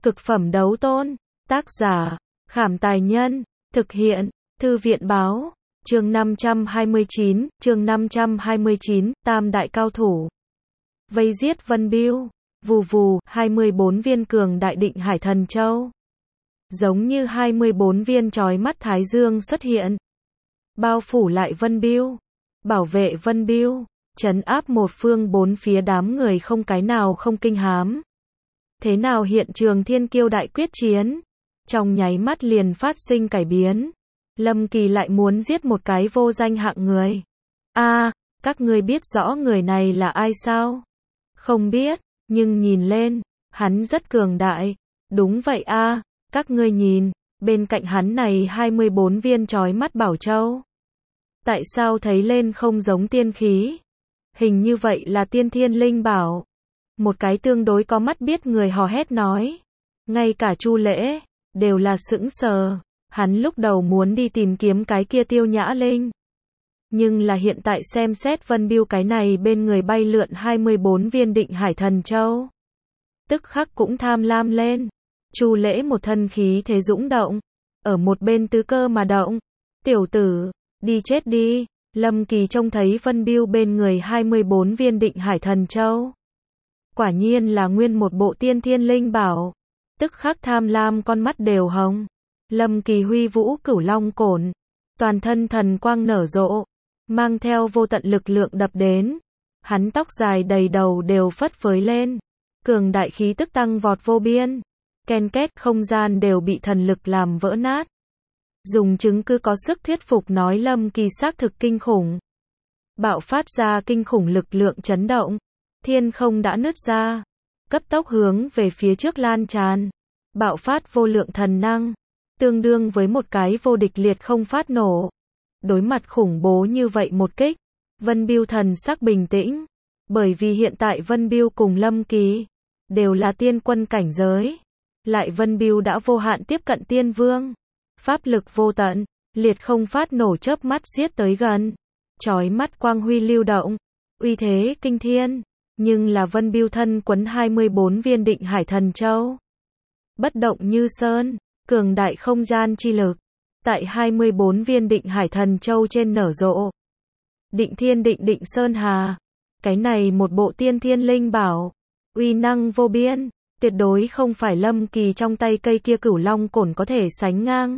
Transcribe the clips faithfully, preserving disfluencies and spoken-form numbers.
Cực phẩm đấu tôn. Tác giả, Khảm Tài Nhân. Thực hiện, Thư viện Báo. Chương năm trăm hai mươi chín, chương năm trăm hai mươi chín, Tam đại cao thủ. Vây giết Vân Bưu. Vù vù, hai mươi bốn viên cường đại định hải thần châu. Giống như hai mươi bốn viên chói mắt thái dương xuất hiện. Bao phủ lại Vân Bưu. Bảo vệ Vân Bưu. Trấn áp một phương bốn phía, đám người không cái nào không kinh hám. Thế nào hiện trường thiên kiêu đại quyết chiến? Trong nháy mắt liền phát sinh cải biến. Lâm Kỳ lại muốn giết một cái vô danh hạng người. A, à, các ngươi biết rõ người này là ai sao? Không biết, nhưng nhìn lên, hắn rất cường đại. Đúng vậy a, à, các ngươi nhìn, bên cạnh hắn này hai mươi bốn viên chói mắt bảo châu. Tại sao thấy lên không giống tiên khí? Hình như vậy là tiên thiên linh bảo. Một cái tương đối có mắt biết người hò hét nói. Ngay cả Chu Lễ đều là sững sờ. Hắn lúc đầu muốn đi tìm kiếm cái kia Tiêu Nhã Linh. Nhưng là hiện tại xem xét Vân Bưu cái này bên người bay lượn hai mươi bốn viên định hải thần châu. Tức khắc cũng tham lam lên. Chu Lễ một thân khí thế dũng động. Ở một bên tứ cơ mà động. Tiểu tử, đi chết đi. Lâm Kỳ trông thấy Vân Bưu bên người hai mươi bốn viên định hải thần châu. Quả nhiên là nguyên một bộ tiên thiên linh bảo. Tức khắc tham lam con mắt đều hồng. Lâm Kỳ huy vũ cửu long cổn. Toàn thân thần quang nở rộ. Mang theo vô tận lực lượng đập đến. Hắn tóc dài đầy đầu đều phất phới lên. Cường đại khí tức tăng vọt vô biên. Ken két không gian đều bị thần lực làm vỡ nát. Dùng chứng cứ có sức thuyết phục nói Lâm Kỳ xác thực kinh khủng. Bạo phát ra kinh khủng lực lượng chấn động. Thiên không đã nứt ra. Cấp tốc hướng về phía trước lan tràn. Bạo phát vô lượng thần năng. Tương đương với một cái vô địch liệt không phát nổ. Đối mặt khủng bố như vậy một kích. Vân Bưu thần sắc bình tĩnh. Bởi vì hiện tại Vân Bưu cùng Lâm Kỳ đều là tiên quân cảnh giới. Lại Vân Bưu đã vô hạn tiếp cận tiên vương. Pháp lực vô tận, liệt không phát nổ chớp mắt giết tới gần. Chói mắt quang huy lưu động. Uy thế kinh thiên. Nhưng là Vân Bưu thân quấn hai mươi bốn viên định hải thần châu. Bất động như sơn. Cường đại không gian chi lực. Tại hai mươi bốn viên định hải thần châu trên nở rộ. Định thiên định định sơn hà. Cái này một bộ tiên thiên linh bảo. Uy năng vô biên. Tuyệt đối không phải Lâm Kỳ trong tay cây kia cửu long cổn có thể sánh ngang.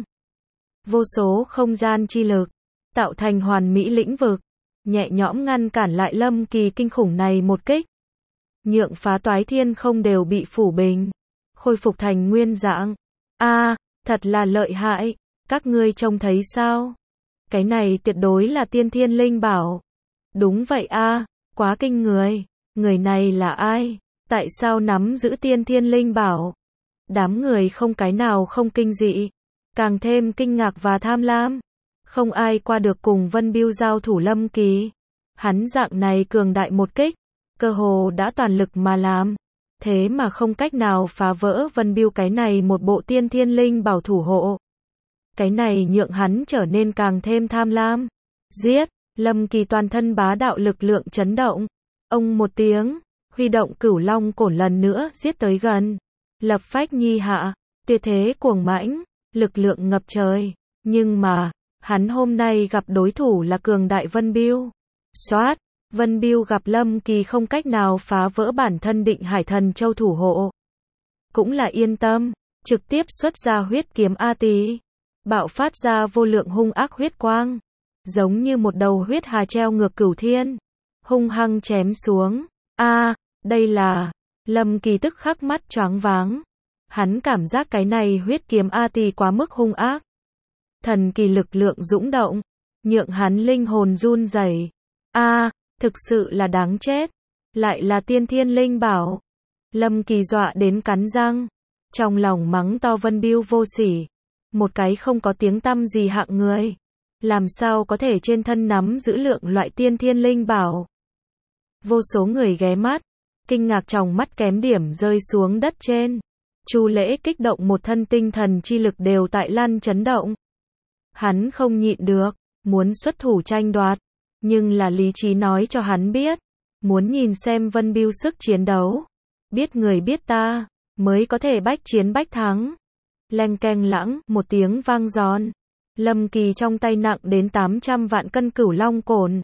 Vô số không gian chi lực. Tạo thành hoàn mỹ lĩnh vực. Nhẹ nhõm ngăn cản lại Lâm Kỳ kinh khủng này một kích. Nhượng phá toái thiên không đều bị phủ bình. Khôi phục thành nguyên dạng. A, à, thật là lợi hại. Các ngươi trông thấy sao? Cái này tuyệt đối là tiên thiên linh bảo. Đúng vậy a, à, quá kinh người. Người này là ai? Tại sao nắm giữ tiên thiên linh bảo? Đám người không cái nào không kinh dị. Càng thêm kinh ngạc và tham lam. Không ai qua được cùng Vân Bưu giao thủ Lâm Kỳ. Hắn dạng này cường đại một kích. Cơ hồ đã toàn lực mà làm. Thế mà không cách nào phá vỡ Vân Bưu cái này một bộ tiên thiên linh bảo thủ hộ. Cái này nhượng hắn trở nên càng thêm tham lam. Giết, Lâm Kỳ toàn thân bá đạo lực lượng chấn động. Ông một tiếng, huy động cửu long cổn lần nữa giết tới gần. Lập phách nhi hạ, tuyệt thế cuồng mãnh, lực lượng ngập trời. Nhưng mà, hắn hôm nay gặp đối thủ là cường đại Vân Bưu. Xoát, Vân Bưu gặp Lâm Kỳ không cách nào phá vỡ bản thân định hải thần châu thủ hộ. Cũng là yên tâm, trực tiếp xuất ra huyết kiếm A Tỳ. Bạo phát ra vô lượng hung ác huyết quang. Giống như một đầu huyết hà treo ngược cửu thiên. Hung hăng chém xuống. A, à, đây là... Lâm Kỳ tức khắc mắt choáng váng. Hắn cảm giác cái này huyết kiếm A Tỳ quá mức hung ác. Thần kỳ lực lượng dũng động. Nhượng hắn linh hồn run rẩy. A, à, thực sự là đáng chết. Lại là tiên thiên linh bảo. Lâm Kỳ dọa đến cắn răng. Trong lòng mắng to Vân Bưu vô sỉ. Một cái không có tiếng tăm gì hạng người. Làm sao có thể trên thân nắm giữ lượng loại tiên thiên linh bảo. Vô số người ghé mắt. Kinh ngạc trong mắt kém điểm rơi xuống đất trên. Chu Lễ kích động một thân tinh thần chi lực đều tại lăn chấn động. Hắn không nhịn được. Muốn xuất thủ tranh đoạt. Nhưng là lý trí nói cho hắn biết. Muốn nhìn xem Vân Bưu sức chiến đấu. Biết người biết ta. mới có thể bách chiến bách thắng. Leng keng lãng, một tiếng vang giòn. Lâm Kỳ trong tay nặng đến tám trăm vạn cân cửu long cồn.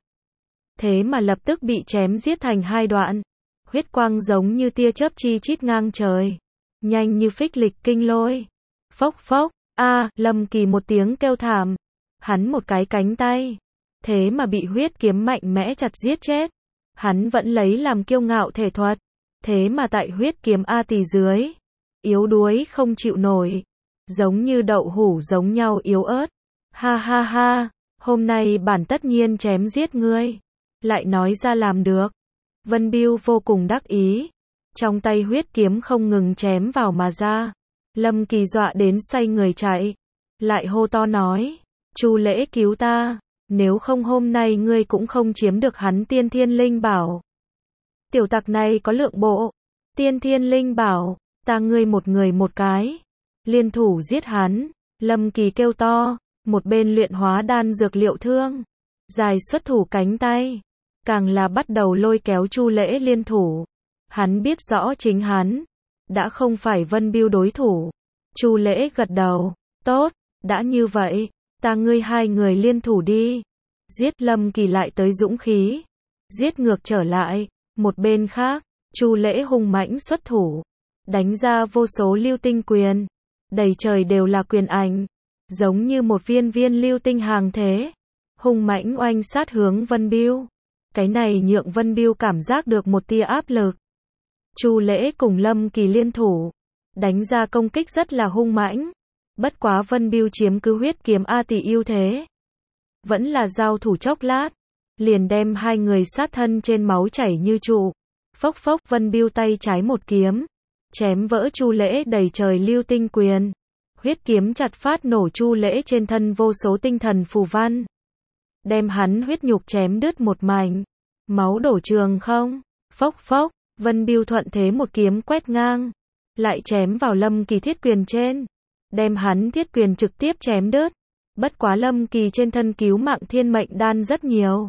Thế mà lập tức bị chém giết thành hai đoạn. Huyết quang giống như tia chớp chi chít ngang trời. Nhanh như phích lịch kinh lôi. Phốc phốc, a, Lâm Kỳ một tiếng kêu thảm. Hắn một cái cánh tay. Thế mà bị huyết kiếm mạnh mẽ chặt giết chết. Hắn vẫn lấy làm kiêu ngạo thể thuật. Thế mà tại huyết kiếm A Tỳ dưới. Yếu đuối không chịu nổi. Giống như đậu hũ giống nhau yếu ớt. Ha ha ha, hôm nay bản tất nhiên chém giết ngươi. Lại nói ra làm được. Vân Bưu vô cùng đắc ý. Trong tay huyết kiếm không ngừng chém vào mà ra. Lâm Kỳ dọa đến xoay người chạy. Lại hô to nói. Chu Lễ cứu ta. Nếu không hôm nay ngươi cũng không chiếm được hắn tiên thiên linh bảo. Tiểu tặc này có lượng bộ. Tiên thiên linh bảo. Ta ngươi một người một cái. Liên thủ giết hắn. Lâm Kỳ kêu to. Một bên luyện hóa đan dược liệu thương. Dài xuất thủ cánh tay. Càng là bắt đầu lôi kéo Chu Lễ liên thủ. Hắn biết rõ chính hắn. Đã không phải Vân Bưu đối thủ. Chu Lễ gật đầu. Tốt, đã như vậy. Ta ngươi hai người liên thủ đi. Giết Lâm Kỳ lại tới dũng khí. Giết ngược trở lại. Một bên khác, Chu Lễ hung mãnh xuất thủ. Đánh ra vô số lưu tinh quyền. Đầy trời đều là quyền ảnh. Giống như một viên viên lưu tinh hàng thế. Hung mãnh oanh sát hướng Vân Bưu. Cái này nhượng Vân Bưu cảm giác được một tia áp lực. Chu Lễ cùng Lâm Kỳ liên thủ. Đánh ra công kích rất là hung mãnh. Bất quá Vân Bưu chiếm cứ huyết kiếm A Tỳ ưu thế. Vẫn là giao thủ chốc lát. Liền đem hai người sát thân trên máu chảy như trụ. Phốc phốc Vân Bưu tay trái một kiếm. Chém vỡ Chu Lễ đầy trời lưu tinh quyền. Huyết kiếm chặt phát nổ Chu Lễ trên thân vô số tinh thần phù văn. Đem hắn huyết nhục chém đứt một mảnh. Máu đổ trường không. Phốc phốc, Vân Bưu thuận thế một kiếm quét ngang. Lại chém vào Lâm Kỳ thiết quyền trên. Đem hắn thiết quyền trực tiếp chém đứt. Bất quá Lâm Kỳ trên thân cứu mạng thiên mệnh đan rất nhiều.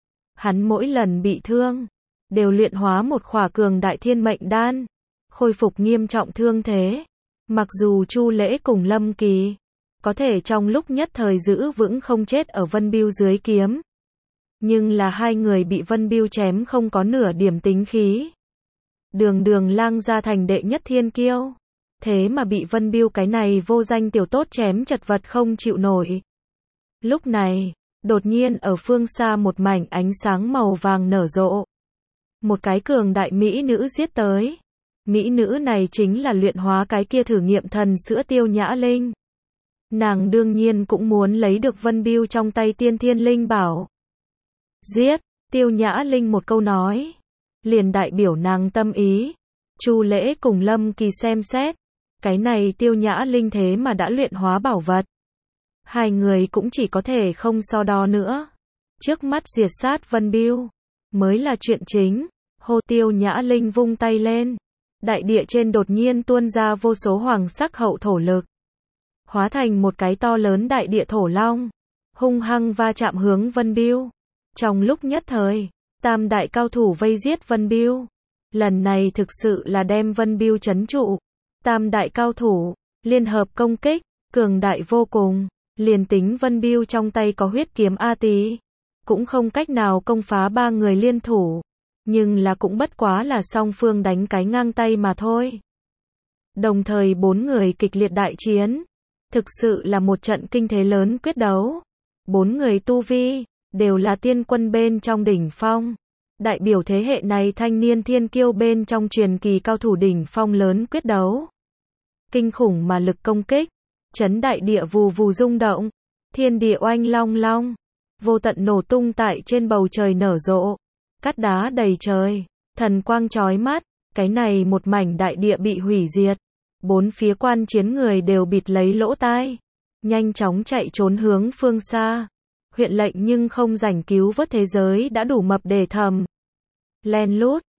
Hắn mỗi lần bị thương. Đều luyện hóa một khỏa cường đại thiên mệnh đan. Khôi phục nghiêm trọng thương thế. Mặc dù Chu Lễ cùng Lâm Kỳ. Có thể trong lúc nhất thời giữ vững không chết ở Vân Bưu dưới kiếm. Nhưng là hai người bị Vân Bưu chém không có nửa điểm tính khí. Đường đường lang gia thành đệ nhất thiên kiêu. Thế mà bị Vân Bưu cái này vô danh tiểu tốt chém chật vật không chịu nổi. Lúc này, đột nhiên ở phương xa một mảnh ánh sáng màu vàng nở rộ. Một cái cường đại mỹ nữ giết tới. Mỹ nữ này chính là luyện hóa cái kia thử nghiệm thần sữa Tiêu Nhã Linh. Nàng đương nhiên cũng muốn lấy được Vân Bưu trong tay tiên thiên linh bảo. Giết, Tiêu Nhã Linh một câu nói. Liền đại biểu nàng tâm ý. Chu Lễ cùng Lâm Kỳ xem xét. Cái này Tiêu Nhã Linh thế mà đã luyện hóa bảo vật. Hai người cũng chỉ có thể không so đo nữa. Trước mắt diệt sát Vân Bưu. Mới là chuyện chính. Hô Tiêu Nhã Linh vung tay lên. Đại địa trên đột nhiên tuôn ra vô số hoàng sắc hậu thổ lực. Hóa thành một cái to lớn đại địa thổ long. Hung hăng va chạm hướng Vân Bưu. Trong lúc nhất thời, tam đại cao thủ vây giết Vân Bưu. Lần này thực sự là đem Vân Bưu trấn trụ. Tam đại cao thủ, liên hợp công kích, cường đại vô cùng. Liền tính Vân Bưu trong tay có huyết kiếm A Tỳ. Cũng không cách nào công phá ba người liên thủ. Nhưng là cũng bất quá là song phương đánh cái ngang tay mà thôi. Đồng thời bốn người kịch liệt đại chiến. Thực sự là một trận kinh thế lớn quyết đấu. Bốn người tu vi, đều là tiên quân bên trong đỉnh phong. Đại biểu thế hệ này thanh niên thiên kiêu bên trong truyền kỳ cao thủ đỉnh phong lớn quyết đấu. Kinh khủng mà lực công kích. Chấn đại địa vù vù rung động. Thiên địa oanh long long. Vô tận nổ tung tại trên bầu trời nở rộ. Cát đá đầy trời. Thần quang chói mắt. Cái này một mảnh đại địa bị hủy diệt. Bốn phía quan chiến người đều bịt lấy lỗ tai. Nhanh chóng chạy trốn hướng phương xa. Huyện lệnh nhưng không rảnh cứu vớt thế giới đã đủ mập để thầm. Len lút,